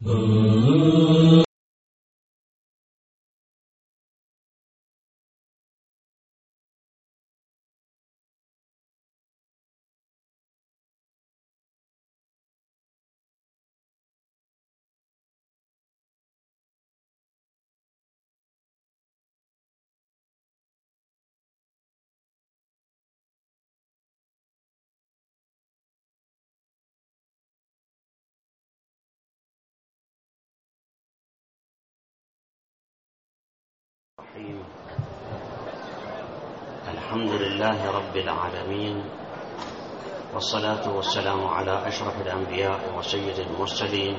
الحمد لله رب العالمين، والصلاة والسلام على أشرف الأنبياء وسيد المرسلين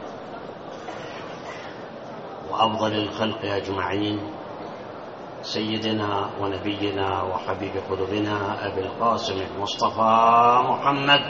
وأفضل الخلق أجمعين، سيدنا ونبينا وحبيب قلوبنا أبي القاسم المصطفى محمد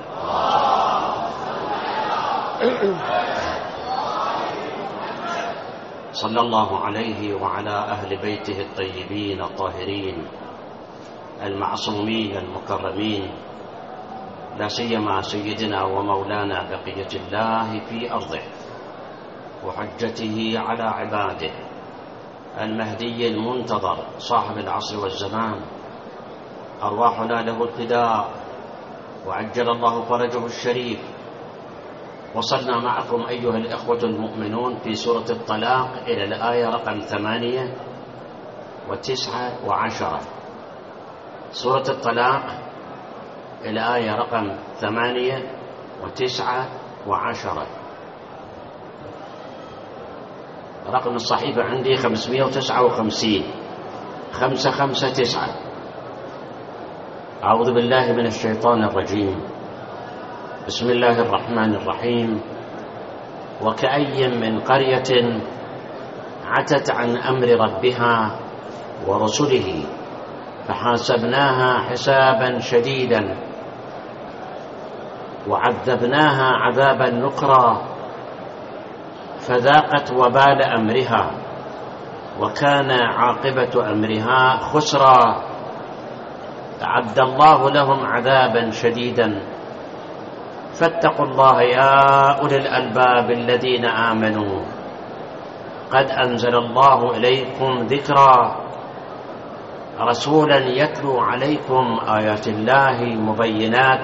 صلى الله عليه وعلى أهل بيته الطيبين الطاهرين المعصومين المكرمين، لا سيما سيدنا ومولانا بقية الله في أرضه وحجته على عباده، المهدي المنتظر صاحب العصر والزمان، أرواحنا له الفداء وعجل الله فرجه الشريف. وصلنا معكم أيها الإخوة المؤمنون في سورة الطلاق إلى الآية رقم 8 و9 و10. سورة الطلاق إلى آية رقم 8 و9 و10. رقم الصحيفة عندي 559 559. أعوذ بالله من الشيطان الرجيم. بسم الله الرحمن الرحيم. وكأي من قرية عتت عن أمر ربها ورسله فحاسبناها حسابا شديدا وعذبناها عذابا نكرا فذاقت وبال أمرها وكان عاقبة أمرها خسرا. أعد الله لهم عذابا شديدا فاتقوا الله يا أولي الألباب الذين آمنوا قد أنزل الله إليكم ذكرا رسولا يتلو عليكم آيات الله مبينات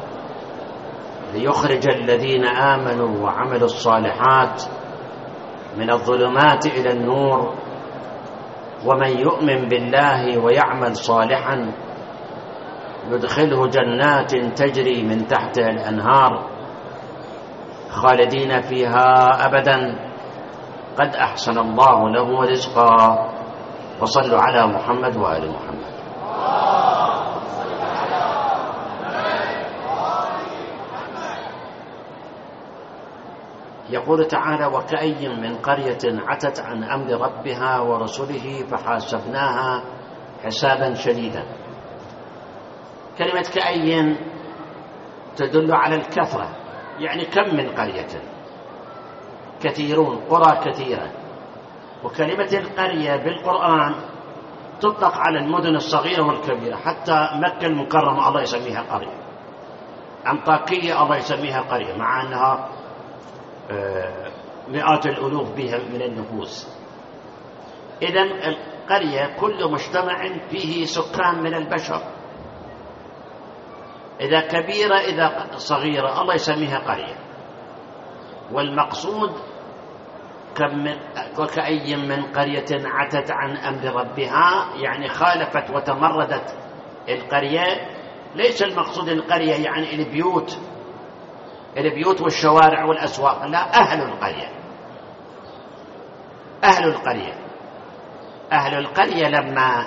ليخرج الذين آمنوا وعملوا الصالحات من الظلمات إلى النور ومن يؤمن بالله ويعمل صالحا يدخله جنات تجري من تحتها الأنهار خالدين فيها أبدا قد أحسن الله له رزقا. وصلوا على محمد وآل محمد. يقول تعالى: وكأي من قرية عتت عن أمر ربها ورسله فحاسبناها حسابا شديدا. كلمة كأي تدل على الكثرة، يعني كم من قرية، كثيرون، قرى كثيرة. وكلمة القرية بالقرآن تطلق على المدن الصغيرة والكبيرة، حتى مكة المكرمة الله يسميها قرية، أنطاكية الله يسميها قرية، مع أنها مئات الألوف بها من النفوس. إذن القرية كل مجتمع فيه سكان من البشر، إذا كبيرة إذا صغيرة الله يسميها قرية. والمقصود وكأي من قرية عتت عن أمر ربها، يعني خالفت وتمردت القرية. ليس المقصود القرية يعني البيوت والشوارع والأسواق، لا، أهل القرية. أهل القرية لما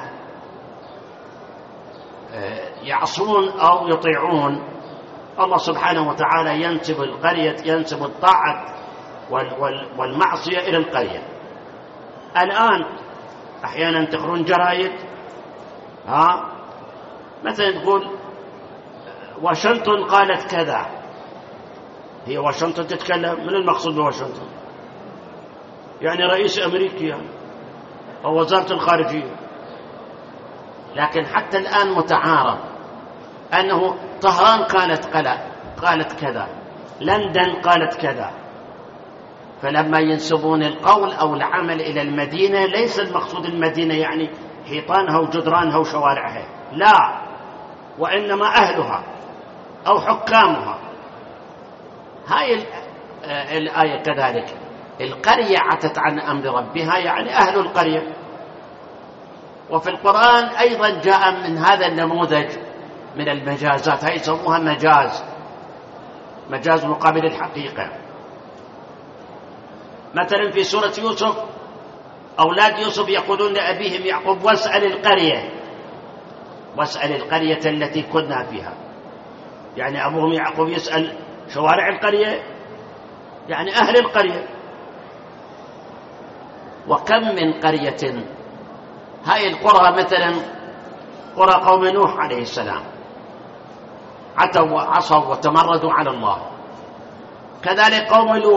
يعصون أو يطيعون الله سبحانه وتعالى ينسب الطاعة والمعصية إلى القرية. الآن أحيانا تقرون جرايد مثلا تقول واشنطن قالت كذا. هي واشنطن تتكلم؟ من المقصود بواشنطن؟ يعني رئيس أمريكي يعني، أو وزارة الخارجية. لكن حتى الآن متعارف أنه طهران قالت كذا، لندن قالت كذا، فلما ينسبون القول أو العمل إلى المدينة ليس المقصود المدينة يعني حيطانها وجدرانها وشوارعها، لا، وإنما أهلها أو حكامها. هاي الآية كذلك، القرية عتت عن أمر ربها يعني أهل القرية. وفي القرآن أيضا جاء من هذا النموذج من المجازات، هاي يسموها مجاز مقابل الحقيقة. مثلا في سورة يوسف أولاد يوسف يقولون لأبيهم يعقوب واسأل القرية التي كنا فيها، يعني أبوهم يعقوب يسأل شوارع القرية يعني أهل القرية. وكم من قرية، هاي القرى مثلا قرى قوم نوح عليه السلام عتوا وعصوا وتمردوا على الله. كذلك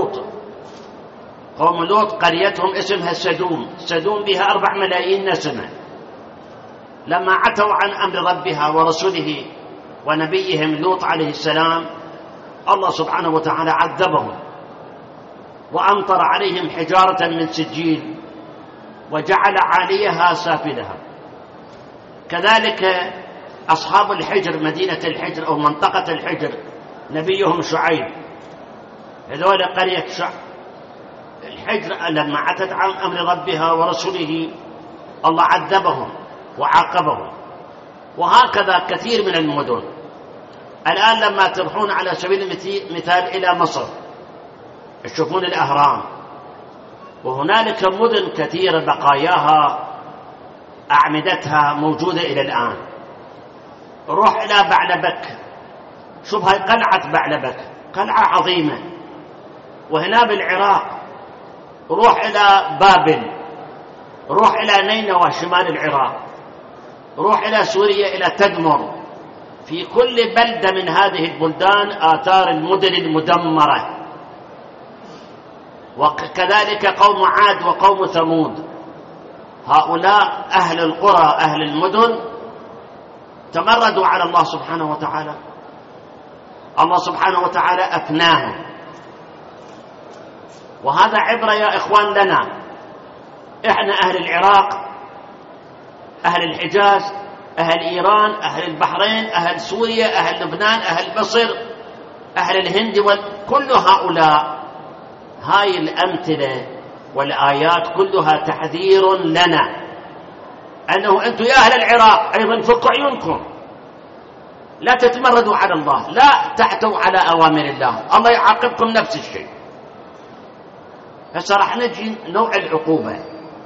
قوم لوط قريتهم اسمها سدوم بها 4 ملايين نسمة. لما عتوا عن أمر ربها ورسوله ونبيهم لوط عليه السلام الله سبحانه وتعالى عذبهم وأمطر عليهم حجارة من سجيل وجعل عاليها سافلها. كذلك أصحاب الحجر، مدينة الحجر أو منطقة الحجر، نبيهم شعيب، هذول قرية الحجر لما عتت عن أمر ربها ورسوله الله عذبهم وعاقبهم. وهكذا كثير من المدن. الآن لما تروحون على سبيل المثال إلى مصر تشوفون الأهرام، وهنالك مدن كثيرة بقاياها أعمدتها موجودة إلى الآن. روح إلى بعلبك، شوف هاي قلعة بعلبك، قلعة عظيمة. وهنا بالعراق روح إلى بابل، روح إلى نينوى شمال العراق، روح إلى سوريا إلى تدمر. في كل بلدة من هذه البلدان آثار المدن المدمرة. وكذلك قوم عاد وقوم ثمود، هؤلاء أهل القرى أهل المدن تمردوا على الله سبحانه وتعالى. الله سبحانه وتعالى أفناهم. وهذا عبرة يا إخوان لنا، إحنا أهل العراق، أهل الحجاز، أهل إيران، أهل البحرين، أهل سوريا، أهل لبنان، أهل مصر، أهل الهند، كل هؤلاء هاي الأمثلة والآيات كلها تحذير لنا أنه أنتم يا أهل العراق أيضا فكوا عيونكم، لا تتمردوا على الله، لا تعتوا على أوامر الله، الله يعاقبكم نفس الشيء. هسه راح نجي نوع العقوبة.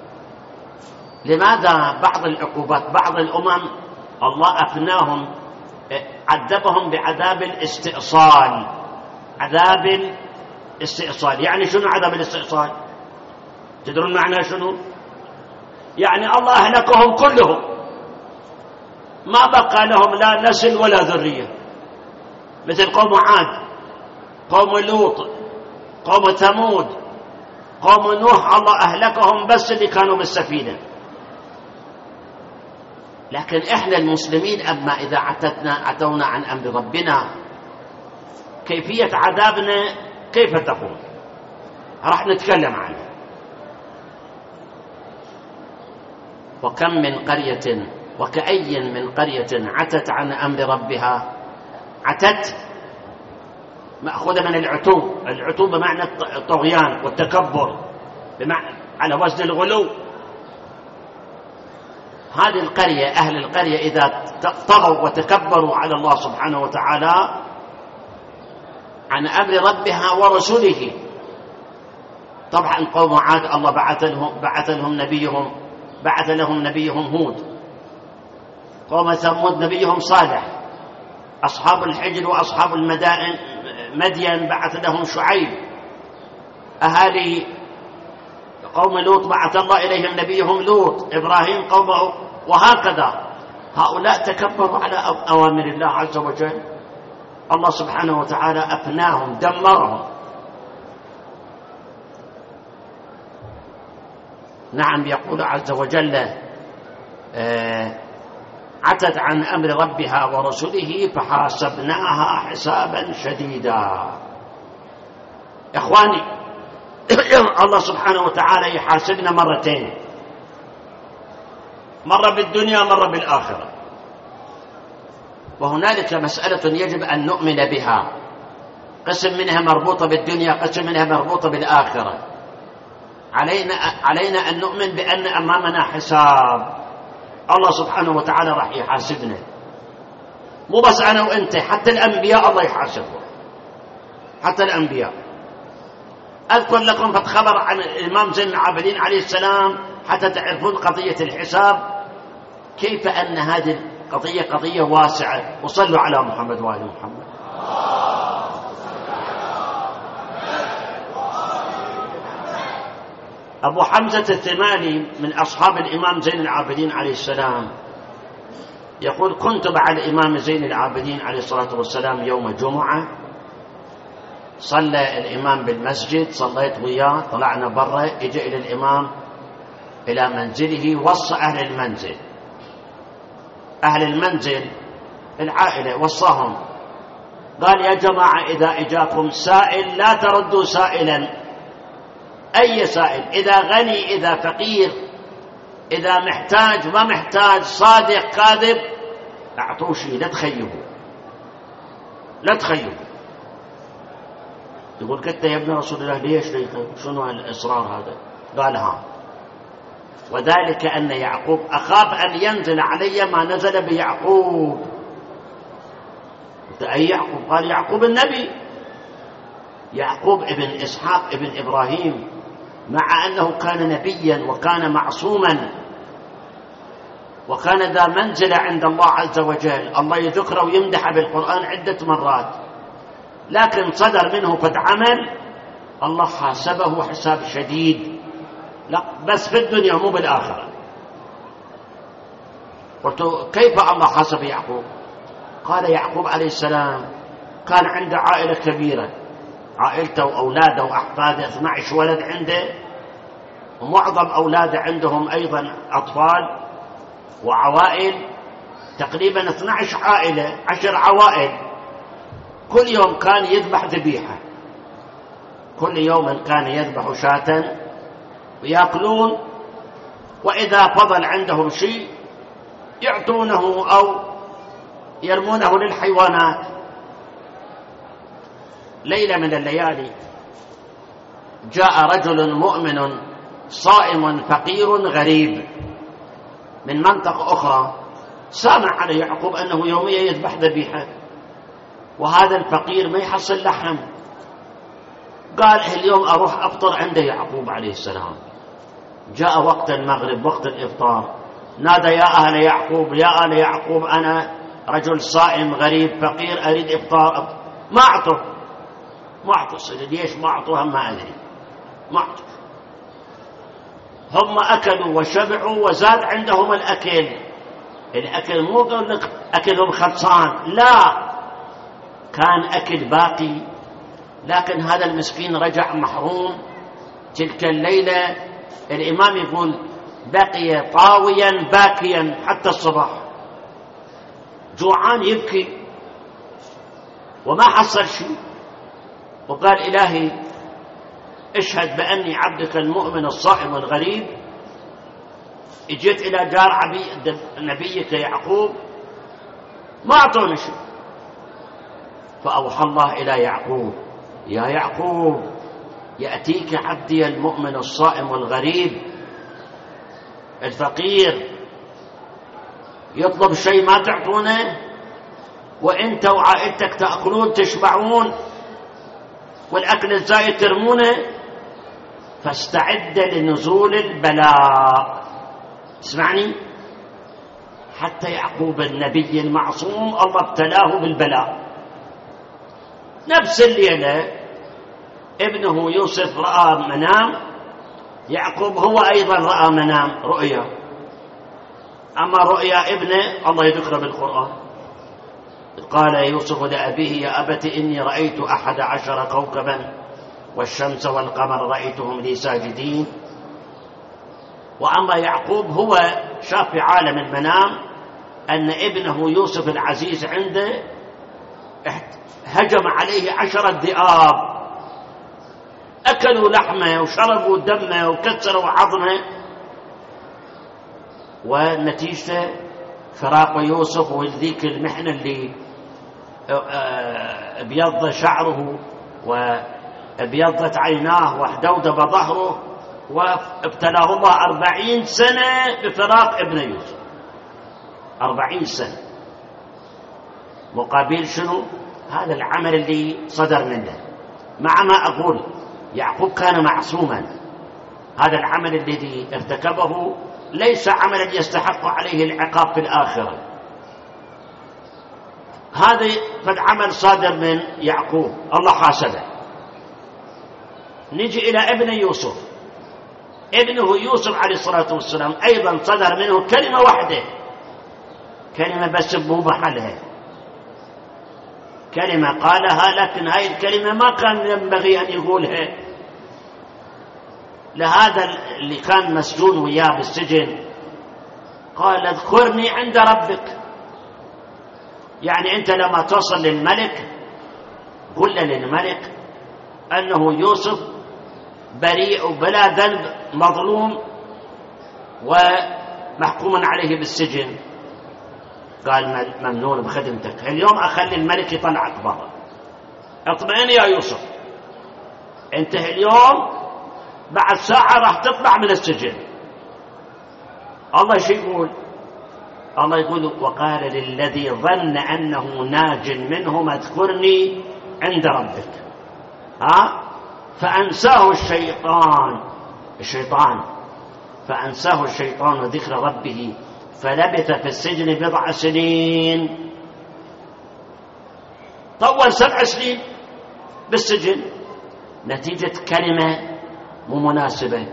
لماذا بعض العقوبات بعض الأمم الله أفناهم عذبهم بعذاب الاستئصال؟ عذاب الاستئصال يعني شنو عذاب الاستئصال؟ تدرون معناه شنو؟ يعني الله أهلكهم كلهم، ما بقى لهم لا نسل ولا ذرية، مثل قوم عاد، قوم لوط، قوم ثمود، قوم نوح، الله أهلكهم بس اللي كانوا بالسفينة. لكن إحنا المسلمين أما إذا عتونا عن أمر ربنا كيفية عذابنا كيف تكون؟ راح نتكلم عنه. وكم من قرية وكأي من قرية عتت عن أمر ربها. عتت مأخوذة من العتو بمعنى الطغيان والتكبر، بمعنى على وزن الغلو. هذه القرية أهل القرية إذا طغوا وتكبروا على الله سبحانه وتعالى عن أمر ربها ورسوله. طبعا قوم عاد الله بعث لهم نبيهم هود، قوم ثمود نبيهم صالح، أصحاب الحجر وأصحاب المدائن مدين بعث لهم شعيب، أهالي قوم لوط بعث الله إليهم نبيهم لوط، إبراهيم قومه، وهكذا. هؤلاء تكبروا على أوامر الله عز وجل، الله سبحانه وتعالى أفناهم دمرهم. نعم، يقول عز وجل عتت عن أمر ربها ورسله فحاسبناها حسابا شديدا. إخواني، الله سبحانه وتعالى يحاسبنا مرتين، مرة بالدنيا مرة بالآخرة، وهنالك مسألة يجب أن نؤمن بها، قسم منها مربوطة بالدنيا، قسم منها مربوطة بالآخرة. علينا أن نؤمن بأن أمامنا حساب، الله سبحانه وتعالى راح يحاسبنا، مو بس أنا وأنت، حتى الأنبياء الله يحاسبهم، حتى الأنبياء. أذكر لكم خبر عن الإمام زين العابدين عليه السلام حتى تعرفون قضية الحساب، كيف أن هذه القضية قضية واسعة. وصلوا على محمد وآل محمد. أبو حمزة الثمالي من أصحاب الإمام زين العابدين عليه السلام يقول: كنت مع الإمام زين العابدين عليه الصلاة والسلام يوم جمعة، صلى الإمام بالمسجد، صليت وياه، طلعنا برا، اجى إلى الإمام إلى منزله، وصى أهل المنزل، أهل المنزل العائلة وصاهم، قال: يا جماعة إذا إجاكم سائل لا تردوا سائلا، أي سائل، إذا غني إذا فقير، إذا محتاج ما محتاج، صادق كاذب، أعطوه شيء، لا تخيبوا، لا تخيبوا. يقول: قلت يا ابن رسول الله ليش شنو الإصرار هذا؟ قال: ها، وذلك أن يعقوب أخاف أن ينزل علي ما نزل بيعقوب. قلت: أي يعقوب؟ قال: يعقوب النبي، يعقوب ابن إسحاق ابن إبراهيم، مع أنه كان نبيا وكان معصوما وكان ذا منزلة عند الله عز وجل، الله يذكره ويمدح بالقرآن عدة مرات، لكن صدر منه قد عمل الله حاسبه حساب شديد، لا بس في الدنيا مو بالآخرة. قلت: كيف الله حاسب يعقوب؟ قال: يعقوب عليه السلام كان عنده عائلة كبيرة، عائلته وأولاده وأحفاده 12 ولد عنده، ومعظم أولاده عندهم أيضا أطفال وعوائل، تقريبا 12 عائلة، 10 عوائل. كل يوم كان يذبح ذبيحة، كل يوم كان يذبح شاة ويأكلون، وإذا فضل عندهم شيء يعطونه أو يرمونه للحيوانات. ليلة من الليالي جاء رجل مؤمن صائم فقير غريب من منطقة أخرى، سامع على يعقوب أنه يوميا يذبح ذبيحة، وهذا الفقير ما يحصل لحم. قال: اليوم أروح أفطر عند يعقوب عليه السلام. جاء وقت المغرب، وقت الإفطار، نادى: يا أهل يعقوب، يا آل يعقوب، أنا رجل صائم غريب فقير أريد إفطار. ما أعطوا ليش ما أعطوها ما أدري، ما أعطوا. هم أكلوا وشبعوا وزاد عندهم الأكل مو قول لك أكلهم خلصان، لا، كان أكل باقي، لكن هذا المسكين رجع محروم. تلك الليلة الإمام يقول: بقي طاويا باكيا حتى الصباح، جوعان يبكي وما حصل شيء. وقال: إلهي اشهد بأني عبدك المؤمن الصائم الغريب، اجيت إلى دار نبيك يعقوب ما أعطوني شيء. فأوحى الله إلى يعقوب: يا يعقوب، يأتيك عبدي المؤمن الصائم الغريب الفقير يطلب شيء ما تعطونه، وانت وعائلتك تأكلون تشبعون، والأكل الزايد ترمونه، فاستعد لنزول البلاء. اسمعني، حتى يعقوب النبي المعصوم الله ابتلاه بالبلاء. نفس الليلة ابنه يوسف رأى منام، يعقوب هو أيضا رأى منام رؤيا، أما رؤيا ابنه الله يذكره بالقرآن. قال يوسف لأبيه: يا أبت إني رأيت 11 كوكبا والشمس والقمر رأيتهم لي ساجدين. وأما يعقوب هو شاف في عالم المنام أن ابنه يوسف العزيز عنده هجم عليه 10 ذئاب أكلوا لحمه وشربوا دمه وكسروا عظمه، ونتيجة فراق يوسف وذيك المحنة اللي ابيض شعره وابيضت عيناه واحدودب ظهره، وابتلاه الله 40 سنة بفراق ابن يوسف. 40 سنة مقابل شنو؟ هذا العمل اللي صدر منه. مع ما أقول يعقوب كان معصوما، هذا العمل الذي ارتكبه ليس عملا يستحق عليه العقاب في الآخرة، هذا قد عمل صادر من يعقوب الله حاسبه. نجي إلى ابن يوسف. ابنه يوسف عليه الصلاة والسلام أيضا صدر منه كلمة واحدة، كلمة بس مو محلها، كلمة قالها لكن هاي الكلمة ما كان ينبغي أن يقولها. لهذا اللي كان مسجون وياه بالسجن قال اذكرني عند ربك، يعني أنت لما توصل للملك قل للملك أنه يوسف بريء وبلا ذنب مظلوم ومحكوم عليه بالسجن. قال ممنون بخدمتك، اليوم أخلي الملك يطلعك برا، اطمئن يا يوسف، أنت اليوم بعد ساعة راح تطلع من السجن. الله شو يقول؟ الله يقول وقال للذي ظن أنه ناج منهم اذكرني عند ربك. فأنساه الشيطان فأنساه الشيطان ذكر ربه فلبث في السجن 7 سنين. طول 7 سنين بالسجن نتيجة كلمة مو مناسبة.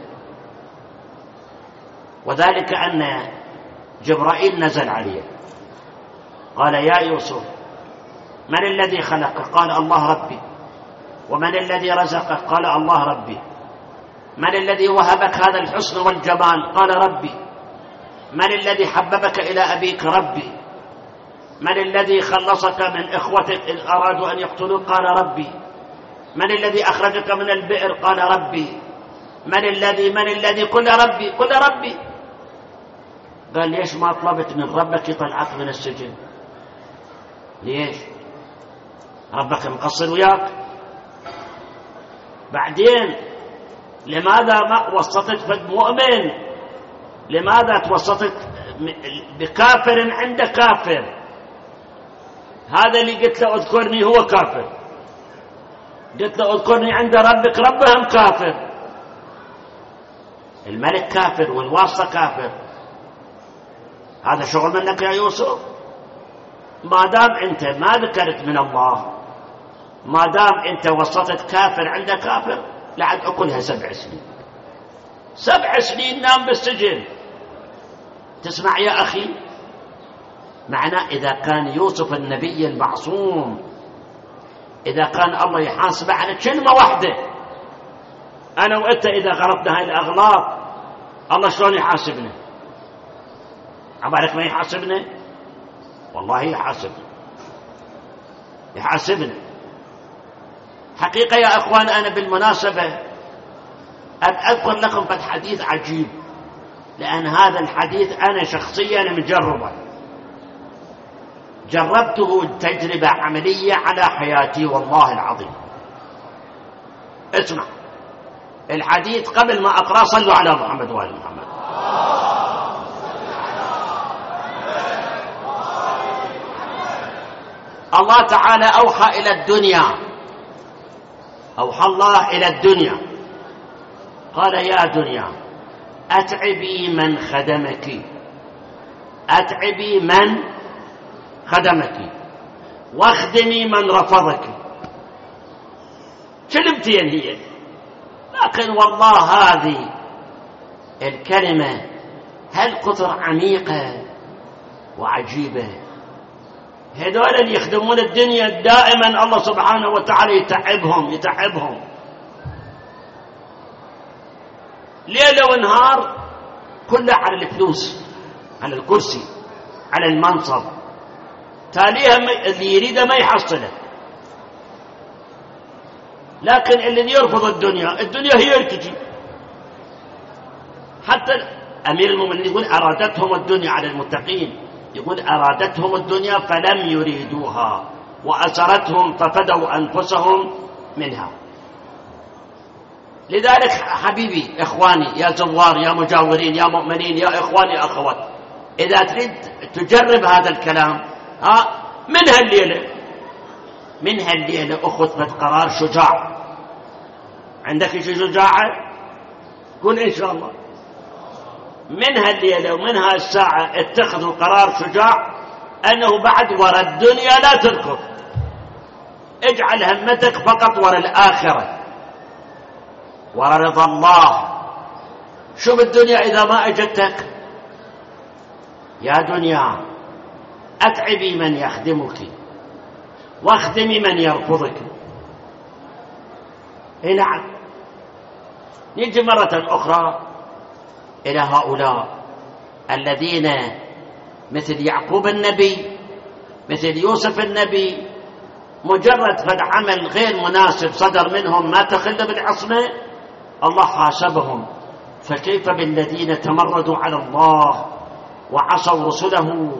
وذلك أن جبرائيل نزل عليه قال يا يوسف من الذي خلقك؟ قال الله ربي. ومن الذي رزقك؟ قال الله ربي. من الذي وهبك هذا الحسن والجمال؟ قال ربي. من الذي حببك إلى أبيك؟ ربي. من الذي خلصك من إخوتك إذ أرادوا أن يقتلوك؟ قال ربي. من الذي أخرجك من البئر؟ قال ربي. من الذي قل ربي. قال ليش ما طلبت من ربك يطلعك من السجن؟ ليش؟ ربك مقصر وياك؟ بعدين لماذا ما وسطت فد مؤمن؟ لماذا توسطت بكافر عند كافر؟ هذا اللي قلت له اذكرني هو كافر، قلت له اذكرني عند ربك ربهم كافر. الملك كافر والواسطة كافر. هذا شغل منك يا يوسف. ما دام انت ما ذكرت من الله، ما دام انت وسطت كافر عند كافر، لعد اكلها 7 سنين. 7 سنين نام بالسجن. تسمع يا أخي؟ معناه إذا كان يوسف النبي المعصوم، إذا كان الله يحاسب على كلمة واحدة، أنا وأنت إذا غلطنا هاي الأغلاط الله شلون يحاسبنا؟ عبالك ما يحاسبنا؟ والله يحاسبنا حقيقة يا أخوان. أنا بالمناسبة أذكر لكم قد حديث عجيب، لأن هذا الحديث أنا شخصيا مجربه، جربته تجربة عملية على حياتي والله العظيم. اسمع الحديث قبل ما أقرأ. صلوا على محمد وآل محمد. الله تعالى أوحى الله إلى الدنيا قال يا دنيا أتعبي من خدمك واخدمي من رفضك. كلمتين هي، لكن والله هذه الكلمة هل قطر عميقة وعجيبة. هذول اللي يخدمون الدنيا دائما الله سبحانه وتعالى يتعبهم ليلة ونهار، كله على الفلوس، على الكرسي، على المنصب، تاليها اللي يريده ما يحصله. لكن اللي يرفض الدنيا هي تجي. حتى أمير المؤمنين يقول أرادتهم الدنيا على المتقين، يقول أرادتهم الدنيا فلم يريدوها وأسرتهم ففدوا أنفسهم منها. لذلك حبيبي إخواني يا زوار يا مجاورين يا مؤمنين يا إخواني يا أخوات، إذا تريد تجرب هذا الكلام منها الليلة أخذ قرار شجاع. عندك شيء شجاعة؟ قل إن شاء الله. منها الليلة ومنها الساعة اتخذوا قرار شجاع أنه بعد وراء الدنيا لا تركض، اجعل همتك فقط وراء الآخرة، وراء رضا الله. شوف الدنيا إذا ما أجدتك يا دنيا أتعبي من يخدمك واخدمي من يرفضك. نعم. نجي مرة أخرى إلى هؤلاء الذين مثل يعقوب النبي مثل يوسف النبي، مجرد فد عمل غير مناسب صدر منهم ما تخل بالعصمة الله حاسبهم. فكيف بالذين تمردوا على الله وعصوا رسله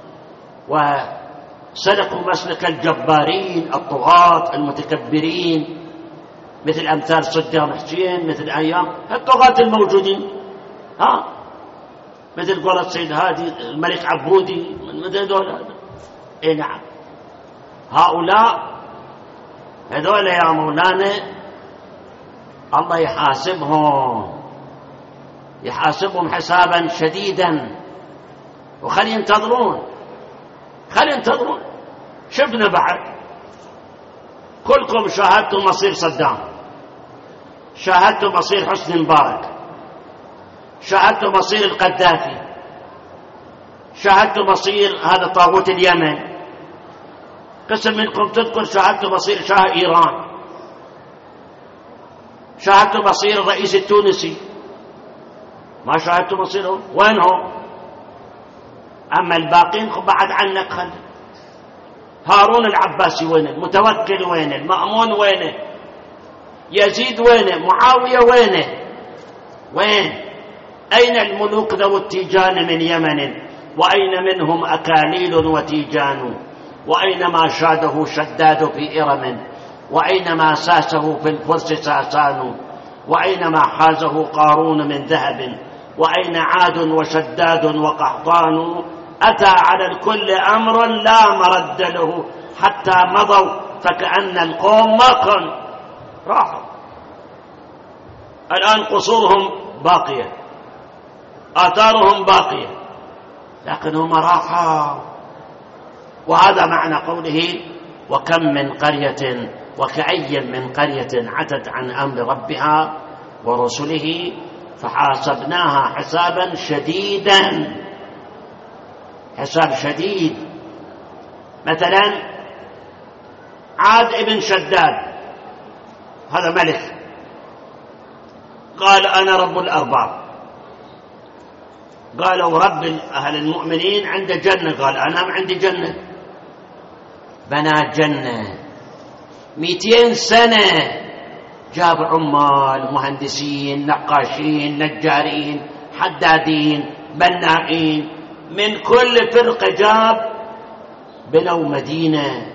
وسلكوا مسلك الجبارين الطغاة المتكبرين، مثل أمثال صدام حسين، مثل أيام الطغاة الموجودين، مثل قولة سيد هادي الملك عبودي، مثل دول. نعم. هذول يا مولانا الله يحاسبهم حسابا شديدا. وخلي ينتظرون. شفنا بعد كلكم شاهدتم مصير صدام، شاهدتم مصير حسني مبارك، شاهدتم مصير القذافي، شاهدتم مصير هذا طاغوت اليمن، قسم منكم تذكر شاهدتم مصير شاه إيران، شاهدتم مصير الرئيس التونسي، ما شاهدتم مصيرهم؟ وينهم؟ أما الباقين بعد عنك خلي. هارون العباسي وينه؟ المتوكل وينه؟ المأمون وينه؟ يزيد وينه؟ معاوية وينه؟ وين؟ أين الملوك ذو التيجان من يمن؟ وأين منهم أكاليل وتيجان؟ وأين ما شاده شداد في إرم؟ وأين ما ساسه في الفرس ساسان؟ وأين ما حازه قارون من ذهب؟ وأين عاد وشداد وقحطان؟ أتى على الكل أمر لا مرد له حتى مضوا فكأن القوم ما كان راحوا. الآن قصورهم باقية، آثارهم باقية، لكن هم راحوا. وهذا معنى قوله وكم من قرية وكأي من قرية عتت عن أمر ربها ورسله فحاسبناها حسابا شديدا. حساب شديد. مثلا عاد ابن شداد هذا ملك قال أنا رب الأرباب، قالوا رب أهل المؤمنين عنده جنة، قال أنا عندي جنة. بنى جنة 200 سنة، جاب عمال مهندسين نقاشين نجارين حدادين بنائين من كل فرقة، جاب بنوا مدينة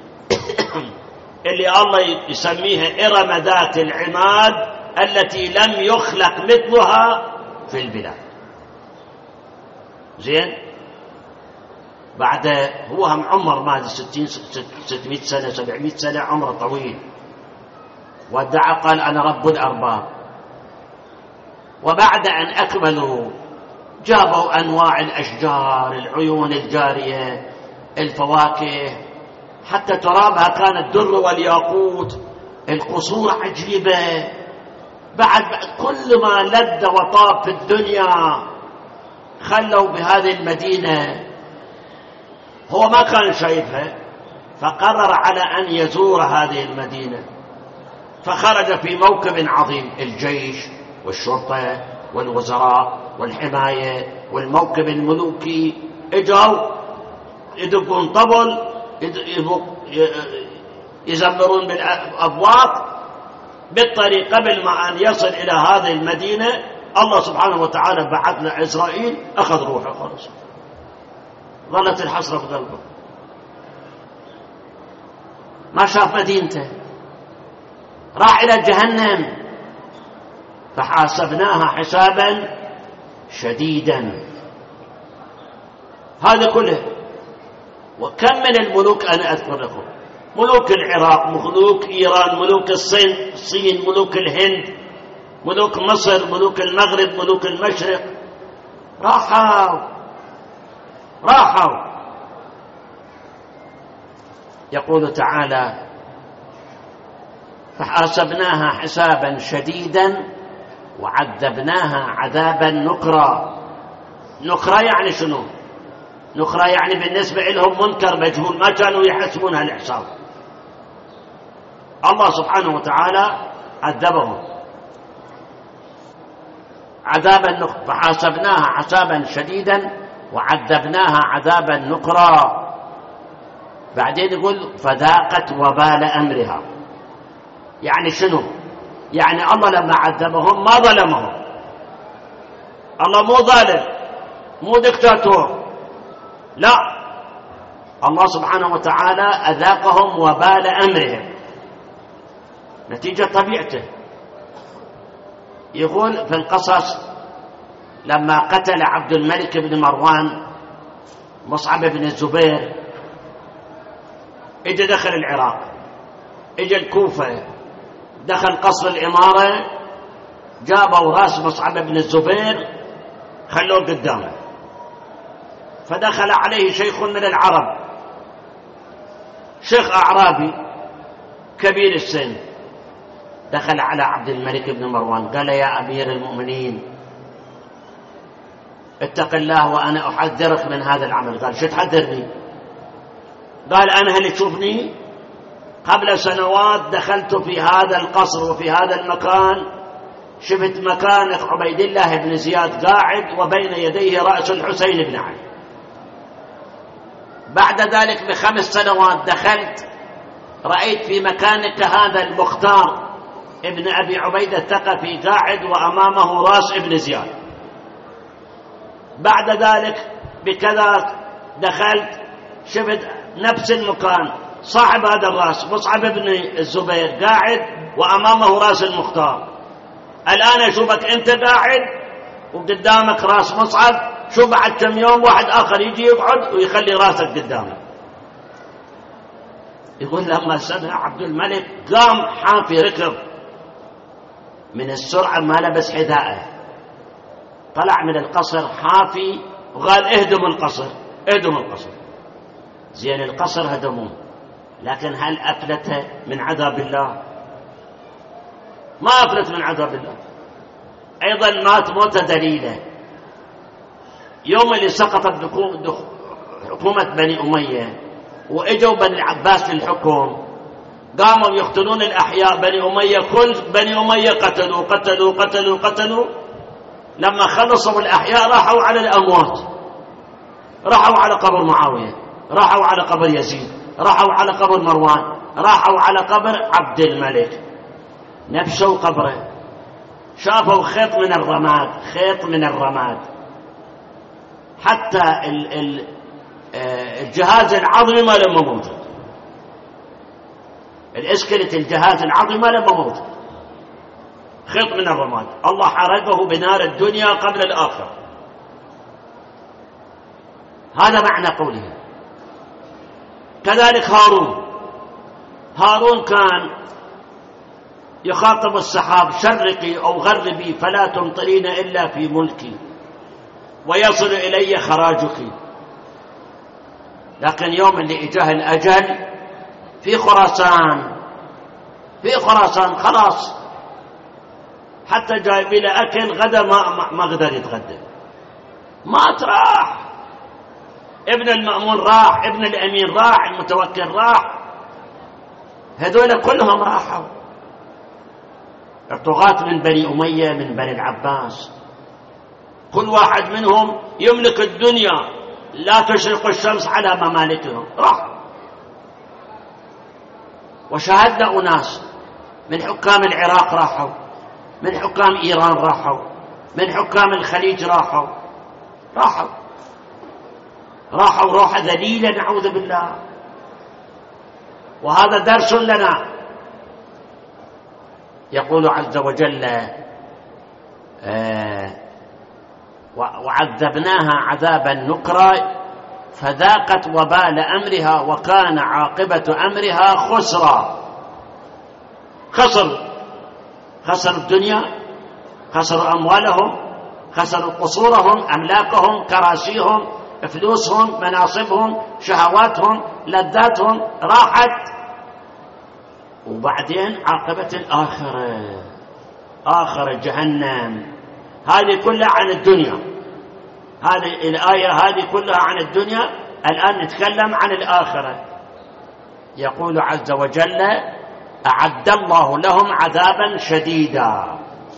اللي الله يسميها إرم ذات العماد التي لم يخلق مثلها في البلاد. زين. بعد هو هم عمر ما 60 600 سنة 700 سنة، عمره طويل، وادعى قال أنا رب الأرباب. وبعد أن أكملوا جابوا أنواع الأشجار، العيون الجارية، الفواكه، حتى ترابها كان الدر والياقوت، القصور عجيبة. بعد كل ما لذ وطاب في الدنيا خلوا بهذه المدينة، هو ما كان شايفها، فقرر على أن يزور هذه المدينة، فخرج في موكب عظيم، الجيش والشرطة والوزراء والحماية والموكب الملوكي اجوا يدقون طبل، يزمرون بالأبواق، بالطريق قبل ما أن يصل إلى هذه المدينة الله سبحانه وتعالى بعث له عزرائيل أخذ روحه خلاص، ظلت الحسرة في قلبه، ما شاف مدينته، راح إلى جهنم. فحاسبناها حسابا شديدا. هذا كله. وكم من الملوك أنا أذكر لكم، ملوك العراق، ملوك إيران، ملوك الصين، ملوك الهند، ملوك مصر، ملوك المغرب، ملوك المشرق، راحوا. يقول تعالى فحاسبناها حسابا شديدا وعذبناها عذابا نكرا. نكرا يعني شنو؟ نكرا يعني بالنسبة لهم منكر مجهول، ما كانوا يحسبونها الحساب. الله سبحانه وتعالى عذبهم عذابا نكرا. فحاسبناها حسابا شديدا وعذبناها عذابا نكرا. بعدين يقول فذاقت وبال أمرها. يعني شنو؟ يعني الله لما عذبهم ما ظلمهم، الله مو ظالم، مو دكتاتور، لا، الله سبحانه وتعالى أذاقهم وبال أمرهم نتيجة طبيعته. يقول في القصص لما قتل عبد الملك بن مروان مصعب بن الزبير، اجى دخل العراق، اجى الكوفة، دخل قصر الإمارة، جابوا راس مصعب بن الزبير خلوه قدامه، فدخل عليه شيخ من العرب، شيخ أعرابي كبير السن، دخل على عبد الملك بن مروان قال يا أمير المؤمنين اتق الله وأنا أحذرك من هذا العمل. قال شو تحذرني؟ قال أنا هل تشوفني قبل سنوات دخلت في هذا القصر وفي هذا المكان، شفت مكان عبيد الله بن زياد قاعد وبين يديه رأس الحسين بن علي. بعد ذلك ب5 سنوات دخلت رأيت في مكانك هذا المختار ابن أبي عبيدة الثقفي قاعد وأمامه راس ابن زياد. بعد ذلك بكذا دخلت شفت نفس المكان صاحب هذا الراس مصعب بن الزبير قاعد وأمامه راس المختار. الآن أشوفك أنت قاعد وقدامك راس مصعب، شو بعد كم يوم واحد آخر يجي يقعد ويخلي راسك قدامه. يقول لما سمع عبد الملك قام حافي ركض من السرعة، ما لبس حذاءه، طلع من القصر حافي وقال اهدموا القصر، اهدموا القصر. زين القصر هدموه، لكن هل أفلت من عذاب الله؟ ما أفلت من عذاب الله. أيضا مات موت دليله يوم اللي سقطت حكومة بني أمية وإجوا بني العباس للحكم، قاموا يقتلون الأحياء. بني أمية كل بني أمية قتلوا قتلوا قتلوا قتلوا. لما خلصوا الأحياء راحوا على الأموات، راحوا على قبر معاوية، راحوا على قبر يزيد، راحوا على قبر مروان، راحوا على قبر عبد الملك، نفسوا قبره، شافوا خيط من الرماد، خيط من الرماد، حتى الجهاز العظمي ما لما موجود، الاسكلت الجهاز العظمي ما لما موجود، خيط من الرماد. الله حرقه بنار الدنيا قبل الآخرة. هذا معنى قوله. كذلك هارون كان يخاطب السحاب شرقي أو غربي فلا تمطرين إلا في ملكي ويصل إلي خراجك. لكن يوم اللي إجاه الأجل في خراسان خلاص، حتى جايب له أكل غدا ما قدر يتغدى، مات راح، ابن المأمون راح، ابن الأمين راح، المتوكل راح، هذول كلهم راحوا. الطغاة من بني أمية من بني العباس كل واحد منهم يملك الدنيا لا تشرق الشمس على ممالكهم، راح. وشاهدنا أناس من حكام العراق راحوا، من حكام إيران راحوا، من حكام الخليج راحوا روحة ذليلة نعوذ بالله. وهذا درس لنا. يقول عز وجل وعذبناها عذابا نكرا فذاقت وبال أمرها وكان عاقبة أمرها خسرا. خسر الدنيا، خسروا أموالهم، خسروا قصورهم، أملاكهم، كراسيهم، فلوسهم، مناصبهم، شهواتهم، لذاتهم راحت. وبعدين عاقبة الآخرة، آخر جهنم. هذه كلها عن الدنيا، هذه الآية هذه كلها عن الدنيا. الآن نتكلم عن الآخرة. يقول عز وجل أعد الله لهم عذابا شديدا.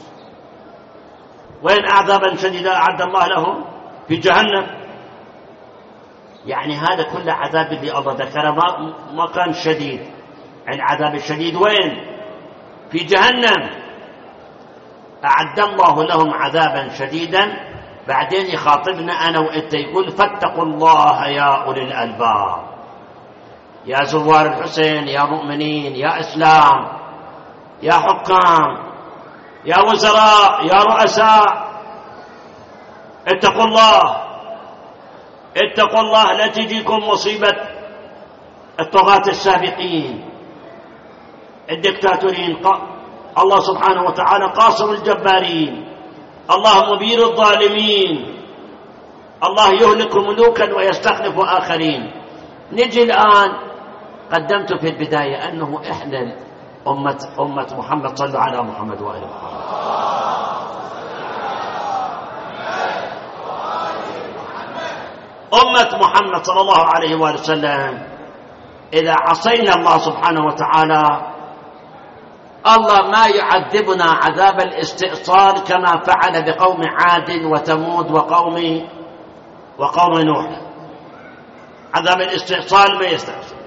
وين عذابا شديدا أعد الله لهم؟ في جهنم. يعني هذا كل عذاب اللي الله ذكره ما كان شديد. العذاب الشديد وين؟ في جهنم. أعد الله لهم عذابا شديدا. بعدين يخاطبنا أنا وإنت يقول فاتقوا الله يا أولي الألباب، يا زوار الحسين، يا مؤمنين، يا إسلام، يا حكام، يا وزراء، يا رؤساء، اتقوا الله لا تجيكم مصيبة الطغاة السابقين الدكتاتورين. الله سبحانه وتعالى قاصر الجبارين، الله مبير الظالمين، الله يهلك ملوكا ويستخلف آخرين. نجي الآن، قدمت في البداية أنه إحنا أمة محمد، صلوا على محمد وآل محمد. أمة محمد صلى الله عليه وآله وسلم إذا عصينا الله سبحانه وتعالى الله ما يعذبنا عذاب الاستئصال كما فعل بقوم عاد وثمود وقوم نوح. عذاب الاستئصال ما يستأصل،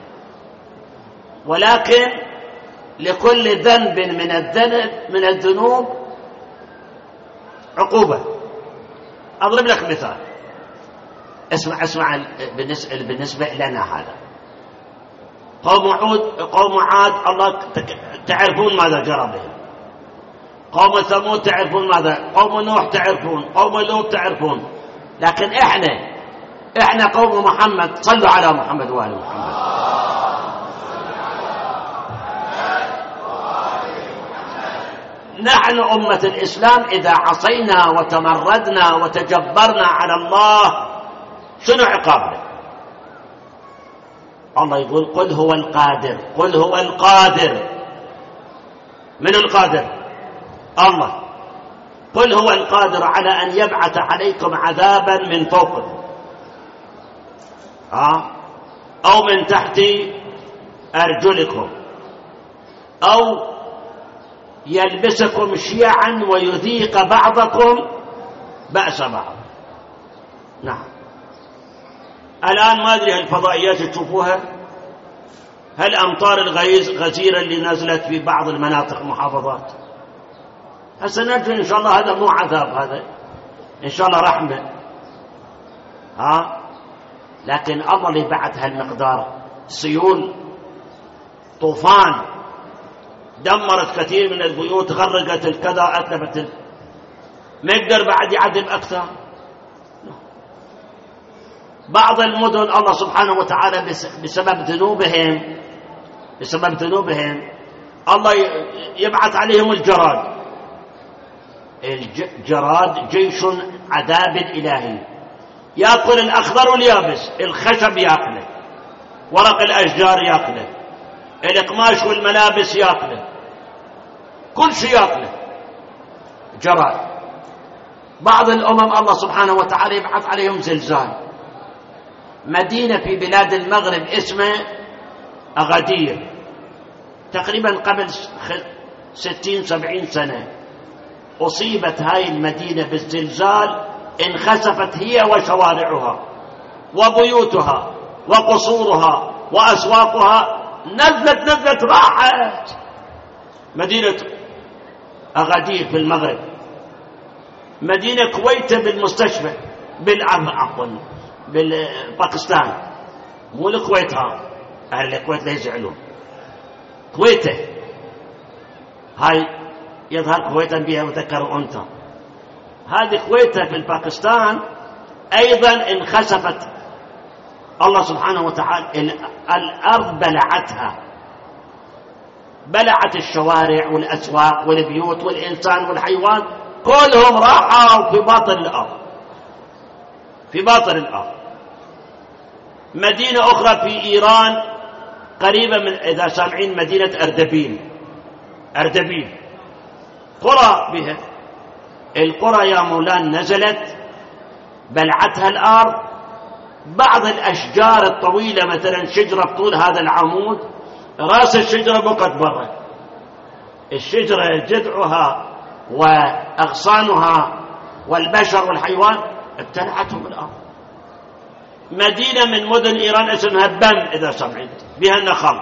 ولكن لكل ذنب من الذنوب عقوبة. أضرب لك مثال، اسمع بالنسبة لنا هذا. قوم عاد الله تعرفون ماذا جرى بهم، قوم ثمود تعرفون ماذا، قوم نوح تعرفون، قوم لوط تعرفون. لكن احنا قوم محمد، صلوا على محمد وآل محمد. نحن أمة الإسلام إذا عصينا وتمردنا وتجبرنا على الله شنو عقابنا؟ الله يقول قل هو القادر. من القادر؟ الله. قل هو القادر على أن يبعث عليكم عذابا من فوقكم أو من تحت أرجلكم أو يلبسكم شيعا ويذيق بعضكم بأس بعض. نعم. الآن ما أدري الفضائيات تشوفوها، هل أمطار الغزيرة اللي نزلت في بعض المناطق محافظات، هسه نرجو إن شاء الله هذا مو عذاب، هذا إن شاء الله رحمة. لكن الله اللي بعث هالمقدار، سيول، طوفان، دمرت كثير من البيوت، غرقت الكذا، أتلفت ما يقدر بعد يعذب أكثر. بعض المدن الله سبحانه وتعالى بسبب ذنوبهم الله يبعث عليهم الجراد جيش عذاب إلهي، يأكل الأخضر واليابس، الخشب يأكله، ورق الأشجار يأكله، القماش والملابس يأكله، كل شيء يأكله جراد. بعض الأمم الله سبحانه وتعالى يبعث عليهم زلزال. مدينة في بلاد المغرب اسمها أغادير، تقريبا قبل 60-70 سنة أصيبت هاي المدينة بالزلزال، انخسفت هي وشوارعها وبيوتها وقصورها وأسواقها، نزلت راحت. مدينة أغادير في المغرب، مدينة كويتة بالمستشفى بالباكستان، مو الكويت، أهل الكويت لا يزعلون، كويتة هاي يظهر كويتا بها وذكر أنثى، هذه كويتة في الباكستان أيضا انخسفت. الله سبحانه وتعالى الأرض بلعت الشوارع والأسواق والبيوت والإنسان والحيوان، كلهم راحوا في باطن الأرض. مدينة أخرى في إيران قريبة من، إذا سامعين، مدينة أردبيل، قرى بها، القرى يا مولان نزلت بلعتها الأرض. بعض الأشجار الطويلة، مثلا شجرة بطول هذا العمود، رأس الشجرة بقت برا، الشجرة جذعها وأغصانها والبشر والحيوان ابتلعتهم الأرض. مدينة من مدن إيران اسمها بم، إذا سمعت، بها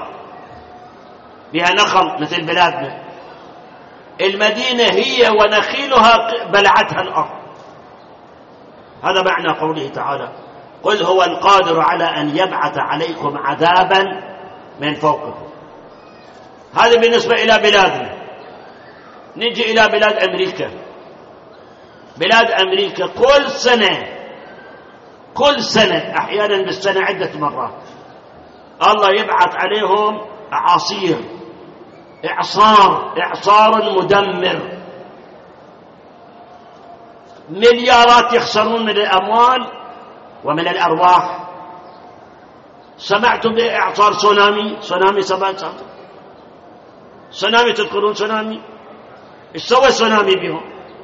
نخل مثل بلادنا، المدينة هي ونخيلها بلعتها الأرض. هذا معنى قوله تعالى: قل هو القادر على أن يبعث عليكم عذابا من فوقكم. هذا بالنسبة إلى بلادنا. نجي إلى بلاد أمريكا كل سنة أحيانا بالسنة عدة مرات الله يبعث عليهم أعاصير، إعصار مدمر، مليارات يخسرون من الأموال ومن الأرواح. سمعتم بإعصار سونامي 7 سنوات، سونامي، تذكرون سونامي؟ إيش سوى السونامي بهم؟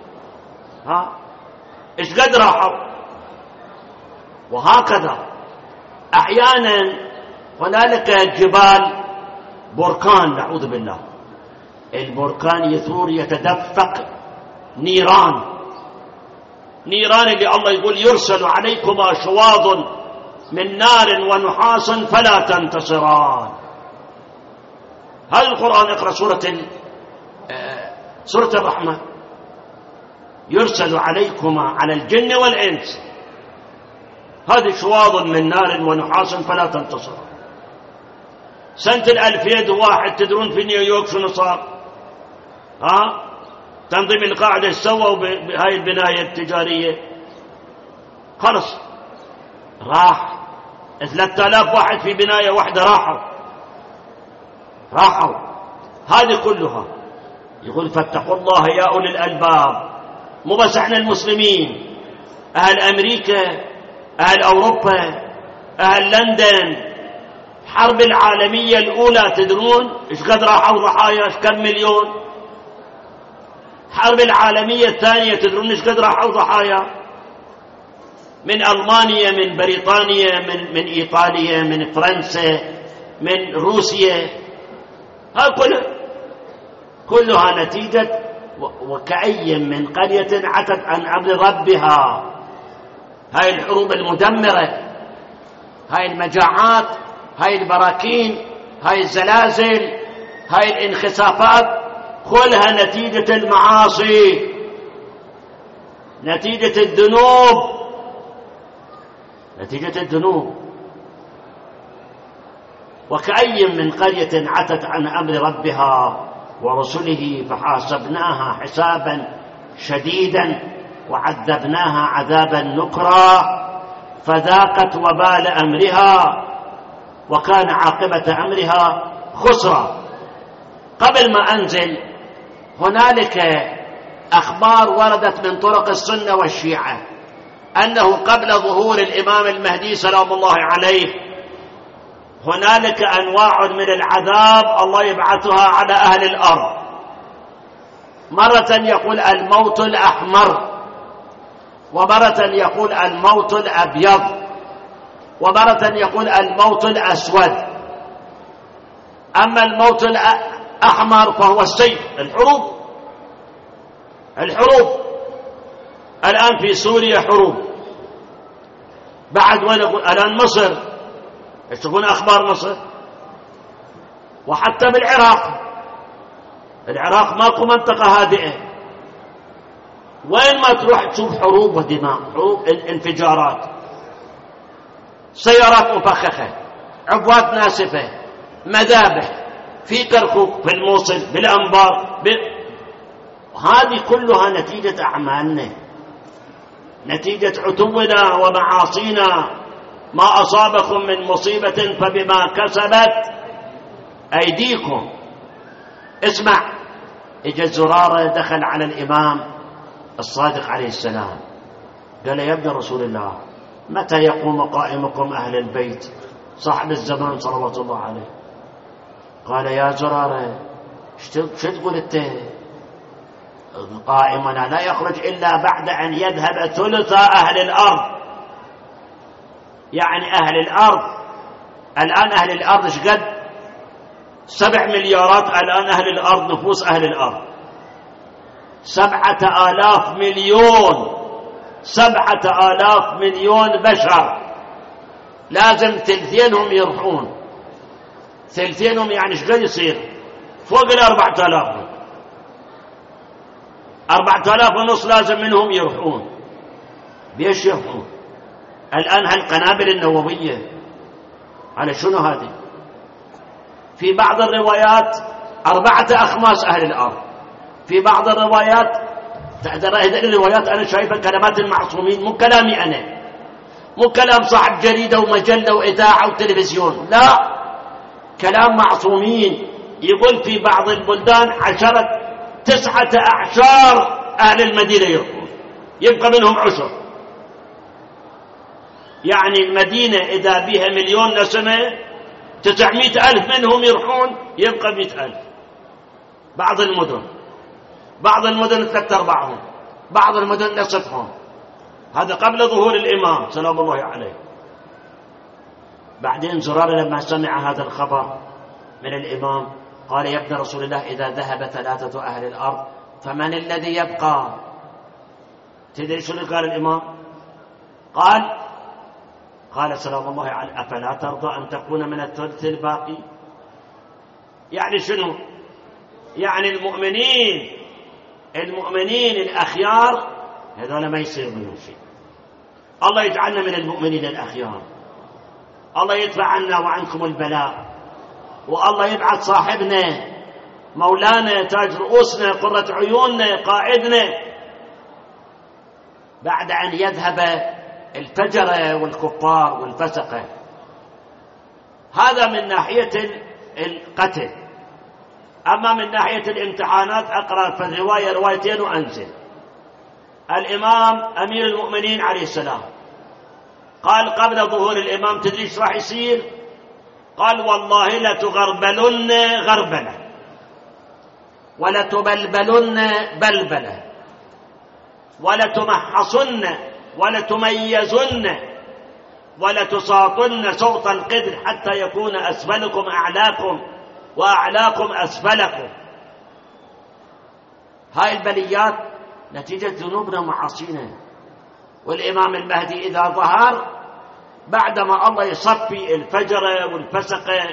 إيش قد راحوا؟ وهكذا أحيانا هنالك جبال بركان، نعوذ بالله، البركان يثور يتدفق، نيران اللي الله يقول: يرسل عليكما شواظ من نار ونحاس فلا تنتصران. هذا القرآن، اقرأ سورة الرحمة: يرسل عليكما، على الجن والإنس، هذه شواظ من نار ونحاس فلا تنتصران. سنة 2001 تدرون في نيويورك شنو صار؟ تنظيم القاعدة سووا بهاي البناية التجارية، خلص راح 3000 واحد في بناية واحدة، راحوا. هذه كلها يقول: فاتقوا الله يا أولي الألباب. مو بس احنا المسلمين، أهل أمريكا، أهل أوروبا، أهل لندن. الحرب العالمية الأولى تدرون إيش قد راحوا ضحايا؟ إيش كم مليون؟ الحرب العالمية الثانية تدرون إيش قد راحوا ضحايا؟ من ألمانيا، من بريطانيا، من إيطاليا، من فرنسا، من روسيا. كلها نتيجة وكأي من قرية عتت عن أمر ربها. هاي الحروب المدمرة، هاي المجاعات، هاي البراكين، هاي الزلازل، هاي الانخسافات، كلها نتيجة المعاصي، نتيجة الذنوب. وكأي من قرية عتت عن أمر ربها ورسله فحاسبناها حسابا شديدا وعذبناها عذابا نكرا فذاقت وبال أمرها وكان عاقبة أمرها خسرا. قبل ما أنزل هنالك أخبار وردت من طرق السنة والشيعة أنه قبل ظهور الإمام المهدي سلام الله عليه هنالك أنواع من العذاب الله يبعثها على أهل الأرض. مرة يقول الموت الأحمر، ومرة يقول الموت الأبيض، ومرة يقول الموت الأسود. أما الموت الأحمر فهو السيف، الحروب. الآن في سوريا حروب، بعد وين يقول الآن مصر، ايش تكون أخبار مصر؟ وحتى بالعراق العراق ماكو منطقة هادئة، وين ما تروح تشوف حروب ودماء، حروب، انفجارات، سيارات مفخخة، عبوات ناسفة، مذابح في كركوك، في الموصل، بالأنبار، هذه كلها نتيجة أعمالنا، نتيجة عتونا ومعاصينا. ما أصابكم من مصيبة فبما كسبت أيديكم. اسمع، اجى زرارة دخل على الإمام الصادق عليه السلام، قال يا ابن رسول الله متى يقوم قائمكم أهل البيت صاحب الزمان صلوات الله عليه؟ قال يا زرارة شو تقول انت؟ قائمنا لا يخرج إلا بعد أن يذهب ثلث أهل الأرض. يعني أهل الأرض الآن، أهل الأرض ايش قد؟ 7 مليارات الآن أهل الأرض، نفوس أهل الأرض 7,000 مليون، 7,000 مليون بشر، لازم ثلثينهم يروحون. ثلثينهم يعني ايش قد يصير؟ فوق 4,000، 4,500 لازم منهم يروحون. بيش يروحون الآن؟ هالقنابل النووية على شنو هذه؟ في بعض الروايات 4 أخماس أهل الأرض، في بعض الروايات، هذه الروايات أنا شايفها كلمات المعصومين، مو كلامي أنا، مو كلام صاحب جريدة ومجلة وإذاعة وتلفزيون، لا، كلام معصومين. يقول في بعض البلدان 9 أعشار أهل المدينة يروحون، يبقى منهم 10. يعني المدينة إذا بها 1,000,000 نسمة 900,000 منهم يروحون، يبقى 100,000. بعض المدن 3/4، بعض المدن نصفهم. هذا قبل ظهور الإمام سلام الله عليه. بعدين زرارة لما سمع هذا الخبر من الإمام قال يا ابن رسول الله إذا ذهب 3 أهل الأرض فمن الذي يبقى؟ تدري شنو قال الإمام؟ قال سلام الله عليه أفلا ترضى أن تكون من الثلث الباقي؟ يعني شنو؟ يعني المؤمنين الأخيار هذول ما يصير منهم شيء. الله يجعلنا من المؤمنين الأخيار، الله يدفع عنا وعنكم البلاء، والله يبعث صاحبنا مولانا تاج رؤوسنا قرة عيوننا قائدنا بعد أن يذهب الفجرة والكفار والفسقة. هذا من ناحية القتل. أما من ناحية الامتحانات أقرأ في الرواية روايتين وأنزل. الإمام أمير المؤمنين عليه السلام قال قبل ظهور الإمام تدري ايش راح يصير؟ قال والله لتغربلن غربلة ولتبلبلن بلبلة ولتمحصن ولتميزن ولتساطن صوت القدر حتى يكون أسفلكم أعلاكم وأعلاكم أسفلكم. هاي البليات نتيجة ذنوبنا ومعاصينا. والإمام المهدي إذا ظهر بعدما الله يصفي الفجر والفسقة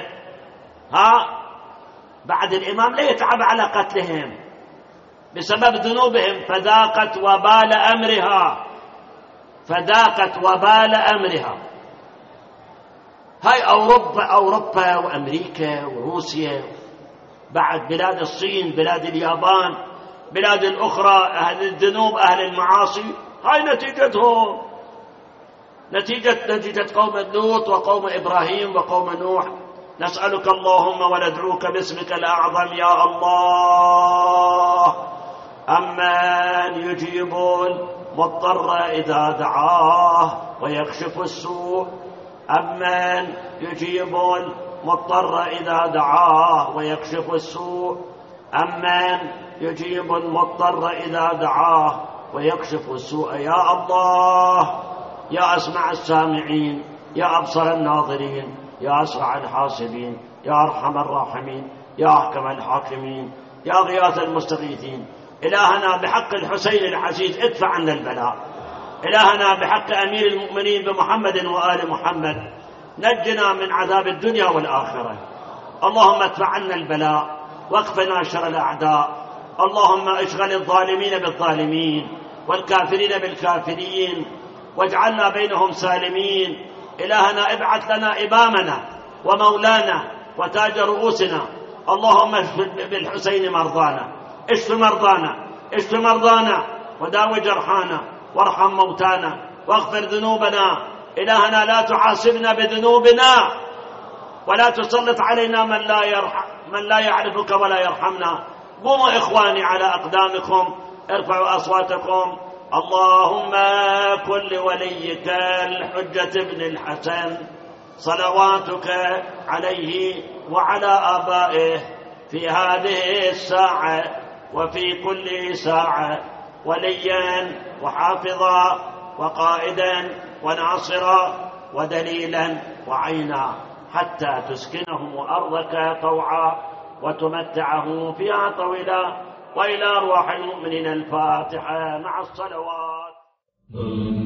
بعد الإمام لا يتعب على قتلهم بسبب ذنوبهم، فذاقت وبال أمرها. هاي أوروبا وأمريكا وروسيا، بعد بلاد الصين، بلاد اليابان، بلاد الأخرى، أهل الذنوب أهل المعاصي، هاي نتيجتهم، نتيجة قوم لوط وقوم إبراهيم وقوم نوح. نسألك اللهم وندعوك باسمك الأعظم يا الله أمن يجيب المضطر إذا دعاه ويكشف السوء، أمن يجيب المضطر إذا دعاه ويكشف السوء، أمن يجيب المضطر إذا دعاه ويكشف السوء. يا الله يا أسمع السامعين، يا أبصر الناظرين، يا أسرع الحاسبين، يا أرحم الراحمين، يا أحكم الحاكمين، يا غياث المستغيثين. إلهنا بحق الحسين العزيز ادفع عنا البلاء. إلهنا بحق أمير المؤمنين بمحمد وآل محمد نجنا من عذاب الدنيا والآخرة. اللهم ادفع عنا البلاء، واكفنا شر الأعداء. اللهم اشغل الظالمين بالظالمين والكافرين بالكافرين واجعلنا بينهم سالمين. إلهنا ابعث لنا إمامنا ومولانا وتاج رؤوسنا. اللهم اشف بالحسين مرضانا، اشف مرضانا، اشف مرضانا وداوي جرحانا وارحم موتانا واغفر ذنوبنا. إلهنا لا تحاسبنا بذنوبنا ولا تسلط علينا من لا يعرفك ولا يرحمنا. قوموا إخواني على أقدامكم، ارفعوا أصواتكم. اللهم كن لوليك الحجة بن الحسن صلواتك عليه وعلى آبائه في هذه الساعة وفي كل ساعة وليا وحافظا وقائدا وناصرا ودليلا وعينا، حتى تسكنه أرضك طوعا وتمتعه فيها طويلا. وإلى أرواح المؤمنين الفاتحة مع الصلوات.